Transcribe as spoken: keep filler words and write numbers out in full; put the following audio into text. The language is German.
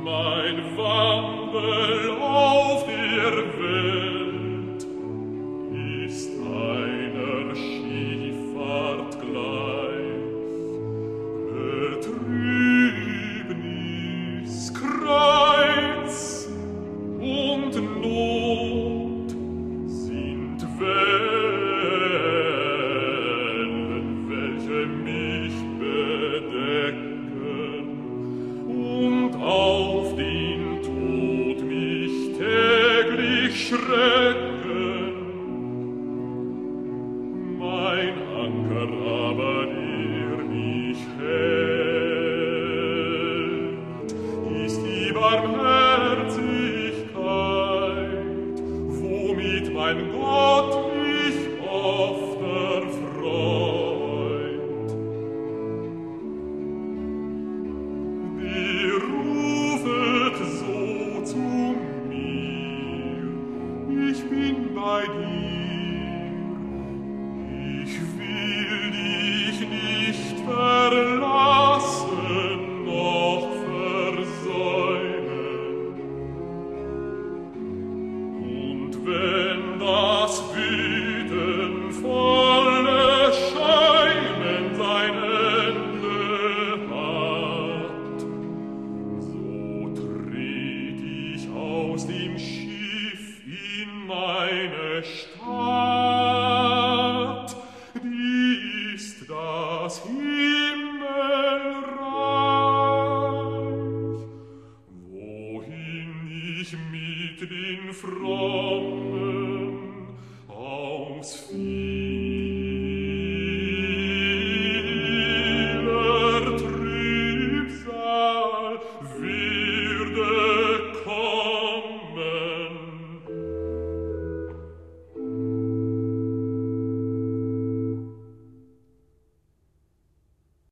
Mein Wandel auf der Welt ist einer Schifffahrt gleich. Betrübnis, Kreuz und Not sind Wellen, welche mich bedecken und auf den Tod mich täglich schrecken. Mein Anker aber, der mich hält, ist die Barmherzigkeit, womit mein Gott mich oft erfreut. Der rufet so zu mir, ich bin bei dir, ich will dich nicht verlassen noch versäumen. Und wenn das wütenvolle Schäumen sein Ende hat, so tret ich aus dem Schiff in meine Stadt, die ist das Himmelreich, wohin ich mit den Frommen aus vieler Trübsal werde